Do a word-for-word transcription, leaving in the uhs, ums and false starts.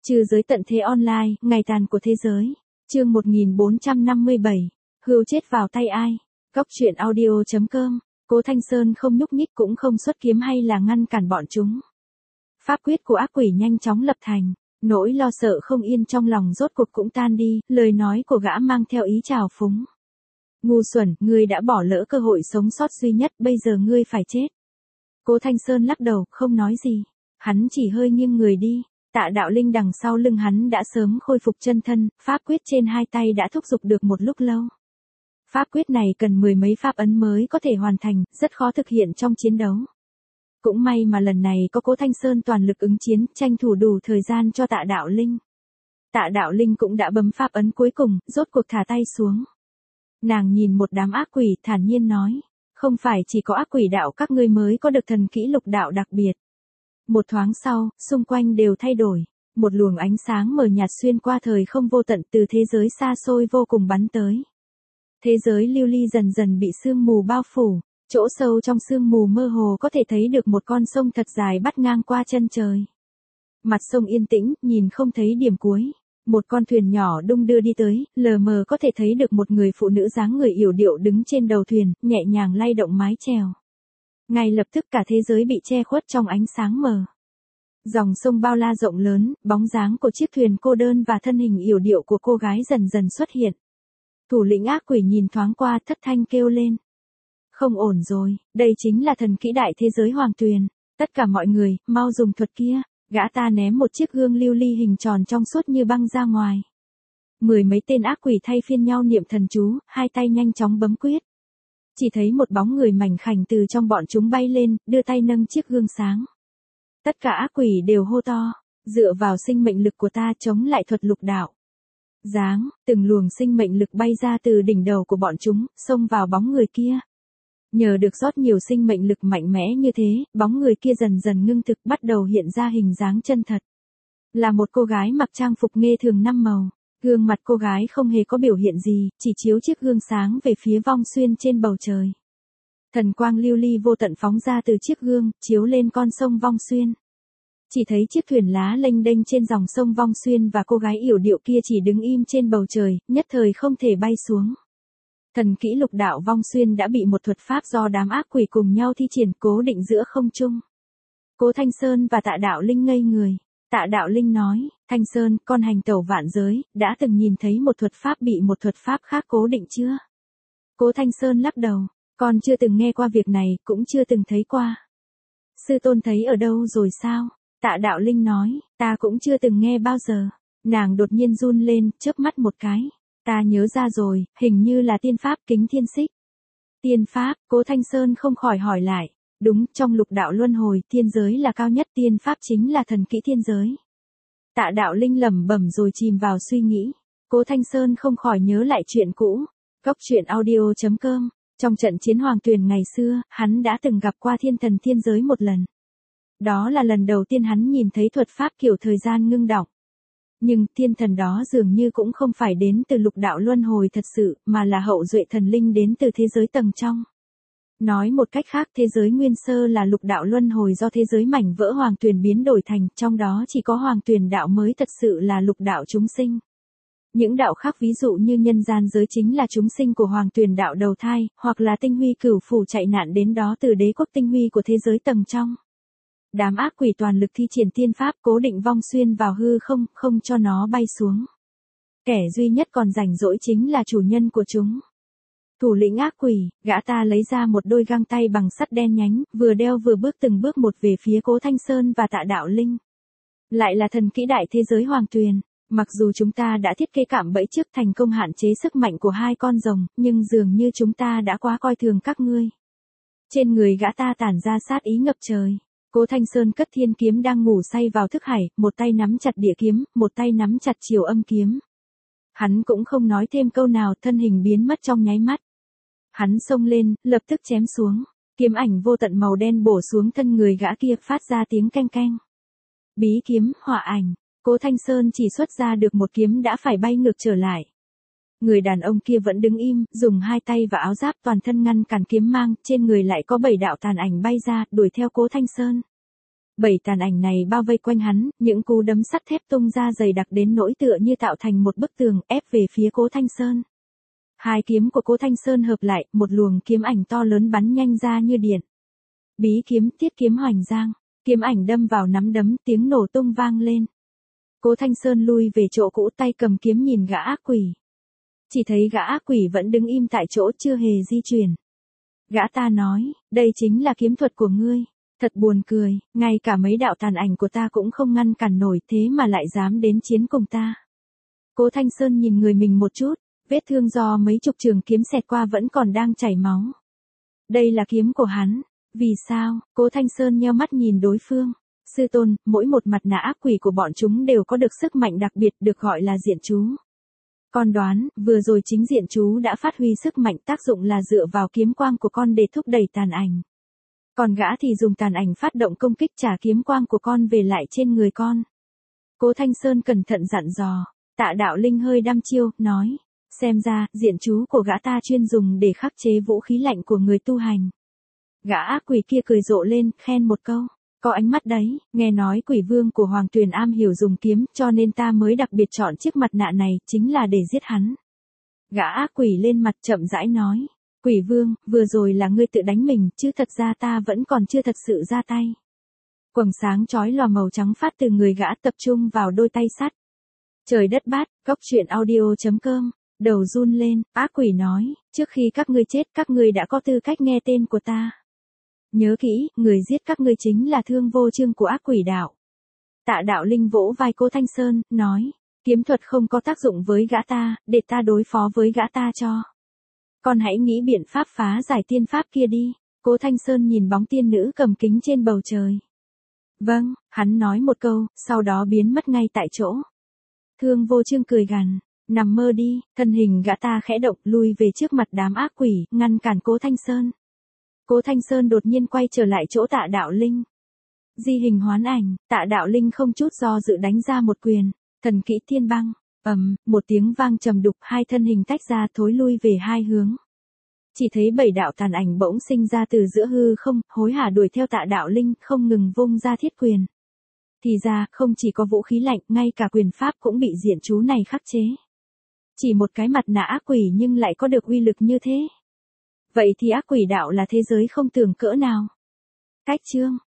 Trừ giới tận thế online, ngày tàn của thế giới. Chương một nghìn bốn trăm năm mươi bảy. Hươu chết vào tay ai? Góc truyện audio chấm com. Cố Thanh Sơn không nhúc nhích cũng không xuất kiếm hay là ngăn cản bọn chúng. Pháp quyết của ác quỷ nhanh chóng lập thành. Nỗi lo sợ không yên trong lòng rốt cuộc cũng tan đi, lời nói của gã mang theo ý trào phúng. Ngu xuẩn, ngươi đã bỏ lỡ cơ hội sống sót duy nhất, bây giờ ngươi phải chết. Cố Thanh Sơn lắc đầu, không nói gì. Hắn chỉ hơi nghiêng người đi. Tạ Đạo Linh đằng sau lưng hắn đã sớm khôi phục chân thân, pháp quyết trên hai tay đã thúc giục được một lúc lâu. Pháp quyết này cần mười mấy pháp ấn mới có thể hoàn thành, rất khó thực hiện trong chiến đấu. Cũng may mà lần này có Cố Thanh Sơn toàn lực ứng chiến, tranh thủ đủ thời gian cho Tạ Đạo Linh. Tạ Đạo Linh cũng đã bấm pháp ấn cuối cùng, rốt cuộc thả tay xuống. Nàng nhìn một đám ác quỷ, thản nhiên nói, không phải chỉ có ác quỷ đạo các ngươi mới có được thần kỹ lục đạo đặc biệt. Một thoáng sau, xung quanh đều thay đổi. Một luồng ánh sáng mờ nhạt xuyên qua thời không vô tận từ thế giới xa xôi vô cùng bắn tới. Thế giới lưu ly dần dần bị sương mù bao phủ. Chỗ sâu trong sương mù mơ hồ có thể thấy được một con sông thật dài bắt ngang qua chân trời. Mặt sông yên tĩnh, nhìn không thấy điểm cuối. Một con thuyền nhỏ đung đưa đi tới, lờ mờ có thể thấy được một người phụ nữ dáng người yểu điệu đứng trên đầu thuyền, nhẹ nhàng lay động mái chèo. Ngay lập tức cả thế giới bị che khuất trong ánh sáng mờ. Dòng sông bao la rộng lớn, bóng dáng của chiếc thuyền cô đơn và thân hình yểu điệu của cô gái dần dần xuất hiện. Thủ lĩnh ác quỷ nhìn thoáng qua, thất thanh kêu lên. Không ổn rồi, đây chính là thần kỹ đại thế giới hoàng tuyền. Tất cả mọi người, mau dùng thuật kia. Gã ta ném một chiếc gương lưu ly hình tròn trong suốt như băng ra ngoài. Mười mấy tên ác quỷ thay phiên nhau niệm thần chú, hai tay nhanh chóng bấm quyết. Chỉ thấy một bóng người mảnh khảnh từ trong bọn chúng bay lên, đưa tay nâng chiếc gương sáng. Tất cả ác quỷ đều hô to, dựa vào sinh mệnh lực của ta chống lại thuật lục đạo. Giáng, từng luồng sinh mệnh lực bay ra từ đỉnh đầu của bọn chúng, xông vào bóng người kia. Nhờ được rót nhiều sinh mệnh lực mạnh mẽ như thế, bóng người kia dần dần ngưng thực bắt đầu hiện ra hình dáng chân thật. Là một cô gái mặc trang phục nghê thường năm màu. Gương mặt cô gái không hề có biểu hiện gì, chỉ chiếu chiếc gương sáng về phía vong xuyên trên bầu trời. Thần quang lưu ly vô tận phóng ra từ chiếc gương, chiếu lên con sông vong xuyên. Chỉ thấy chiếc thuyền lá lênh đênh trên dòng sông vong xuyên và cô gái yểu điệu kia chỉ đứng im trên bầu trời, nhất thời không thể bay xuống. Thần kỹ lục đạo vong xuyên đã bị một thuật pháp do đám ác quỷ cùng nhau thi triển cố định giữa không trung. Cố Thanh Sơn và Tạ Đạo Linh ngây người. Tạ Đạo Linh nói, Thanh Sơn, con hành tẩu vạn giới, đã từng nhìn thấy một thuật pháp bị một thuật pháp khác cố định chưa? Cố Thanh Sơn lắc đầu, con chưa từng nghe qua việc này, cũng chưa từng thấy qua. Sư tôn thấy ở đâu rồi sao? Tạ Đạo Linh nói, ta cũng chưa từng nghe bao giờ. Nàng đột nhiên run lên, chớp mắt một cái. Ta nhớ ra rồi, hình như là tiên pháp kính thiên xích. Tiên pháp, Cố Thanh Sơn không khỏi hỏi lại. Đúng, trong lục đạo luân hồi, thiên giới là cao nhất, tiên pháp chính là thần kỹ thiên giới. Tạ Đạo Linh lẩm bẩm rồi chìm vào suy nghĩ. Cố Thanh Sơn không khỏi nhớ lại chuyện cũ. Góc truyện audio chấm com. Trong trận chiến hoàng tuyền ngày xưa, hắn đã từng gặp qua thiên thần thiên giới một lần. Đó là lần đầu tiên hắn nhìn thấy thuật pháp kiểu thời gian ngưng đọng. Nhưng thiên thần đó dường như cũng không phải đến từ lục đạo luân hồi thật sự, mà là hậu duệ thần linh đến từ thế giới tầng trong. Nói một cách khác, thế giới nguyên sơ là lục đạo luân hồi do thế giới mảnh vỡ hoàng tuyền biến đổi thành, trong đó chỉ có hoàng tuyền đạo mới thật sự là lục đạo chúng sinh. Những đạo khác ví dụ như nhân gian giới chính là chúng sinh của hoàng tuyền đạo đầu thai, hoặc là tinh huy cửu phủ chạy nạn đến đó từ đế quốc tinh huy của thế giới tầng trong. Đám ác quỷ toàn lực thi triển tiên pháp cố định vong xuyên vào hư không, không cho nó bay xuống. Kẻ duy nhất còn rảnh rỗi chính là chủ nhân của chúng. Thủ lĩnh ác quỷ, gã ta lấy ra một đôi găng tay bằng sắt đen nhánh, vừa đeo vừa bước từng bước một về phía Cố Thanh Sơn và Tạ Đạo Linh. Lại là thần kỹ đại thế giới hoàng tuyền. Mặc dù chúng ta đã thiết kế cạm bẫy trước thành công hạn chế sức mạnh của hai con rồng, nhưng dường như chúng ta đã quá coi thường các ngươi. Trên người gã ta tản ra sát ý ngập trời. Cố Thanh Sơn cất thiên kiếm đang ngủ say vào thức hải, một tay nắm chặt địa kiếm, một tay nắm chặt chiều âm kiếm. Hắn cũng không nói thêm câu nào, thân hình biến mất trong nháy mắt. Hắn xông lên, lập tức chém xuống. Kiếm ảnh vô tận màu đen bổ xuống thân người gã kia, phát ra tiếng keng keng. Bí kiếm, hỏa ảnh. Cố Thanh Sơn chỉ xuất ra được một kiếm đã phải bay ngược trở lại. Người đàn ông kia vẫn đứng im, dùng hai tay và áo giáp toàn thân ngăn cản kiếm mang, trên người lại có bảy đạo tàn ảnh bay ra, đuổi theo Cố Thanh Sơn. Bảy tàn ảnh này bao vây quanh hắn, những cú đấm sắt thép tung ra dày đặc đến nỗi tựa như tạo thành một bức tường ép về phía Cố Thanh Sơn. Hai kiếm của Cố Thanh Sơn hợp lại, một luồng kiếm ảnh to lớn bắn nhanh ra như điện. Bí kiếm Tiết kiếm hoành giang, kiếm ảnh đâm vào nắm đấm, tiếng nổ tung vang lên. Cố Thanh Sơn lui về chỗ cũ, tay cầm kiếm nhìn gã ác quỷ. Chỉ thấy gã ác quỷ vẫn đứng im tại chỗ chưa hề di chuyển. Gã ta nói, đây chính là kiếm thuật của ngươi. Thật buồn cười, ngay cả mấy đạo tàn ảnh của ta cũng không ngăn cản nổi, thế mà lại dám đến chiến cùng ta. Cố Thanh Sơn nhìn người mình một chút, vết thương do mấy chục trường kiếm xẹt qua vẫn còn đang chảy máu. Đây là kiếm của hắn. Vì sao? Cố Thanh Sơn nheo mắt nhìn đối phương. Sư tôn, mỗi một mặt nạ ác quỷ của bọn chúng đều có được sức mạnh đặc biệt được gọi là diện chú. Con đoán, vừa rồi chính diện chú đã phát huy sức mạnh, tác dụng là dựa vào kiếm quang của con để thúc đẩy tàn ảnh. Còn gã thì dùng tàn ảnh phát động công kích trả kiếm quang của con về lại trên người con. Cố Thanh Sơn cẩn thận dặn dò. Tạ Đạo Linh hơi đăm chiêu, nói. Xem ra, diện chú của gã ta chuyên dùng để khắc chế vũ khí lạnh của người tu hành. Gã ác quỷ kia cười rộ lên, khen một câu. Có ánh mắt đấy, nghe nói quỷ vương của Hoàng Tuyền am hiểu dùng kiếm, cho nên ta mới đặc biệt chọn chiếc mặt nạ này, chính là để giết hắn. Gã ác quỷ lên mặt chậm rãi nói. Quỷ vương, vừa rồi là ngươi tự đánh mình, chứ thật ra ta vẫn còn chưa thật sự ra tay. Quầng sáng chói lòa màu trắng phát từ người gã tập trung vào đôi tay sắt. Trời đất bát, góc truyện audio chấm com. Đầu run lên, ác quỷ nói, trước khi các ngươi chết các ngươi đã có tư cách nghe tên của ta. Nhớ kỹ, người giết các ngươi chính là Thương Vô Chương của ác quỷ đạo. Tạ Đạo Linh vỗ vai Cố Thanh Sơn, nói, kiếm thuật không có tác dụng với gã ta, để ta đối phó với gã ta cho. Con hãy nghĩ biện pháp phá giải tiên pháp kia đi. Cố Thanh Sơn nhìn bóng tiên nữ cầm kính trên bầu trời. Vâng, hắn nói một câu, sau đó biến mất ngay tại chỗ. Thương Vô Chương cười gằn, nằm mơ đi, thân hình gã ta khẽ động lui về trước mặt đám ác quỷ, ngăn cản Cố Thanh Sơn. Cố Thanh Sơn đột nhiên quay trở lại chỗ Tạ Đạo Linh. Di hình hoán ảnh, Tạ Đạo Linh không chút do dự đánh ra một quyền, thần kỹ thiên băng, ầm, một tiếng vang trầm đục, hai thân hình tách ra thối lui về hai hướng. Chỉ thấy bảy đạo tàn ảnh bỗng sinh ra từ giữa hư không, hối hả đuổi theo Tạ Đạo Linh, không ngừng vung ra thiết quyền. Thì ra, không chỉ có vũ khí lạnh, ngay cả quyền pháp cũng bị diện chú này khắc chế. Chỉ một cái mặt nạ ác quỷ nhưng lại có được uy lực như thế. Vậy thì ác quỷ đạo là thế giới không tưởng cỡ nào. Cách chương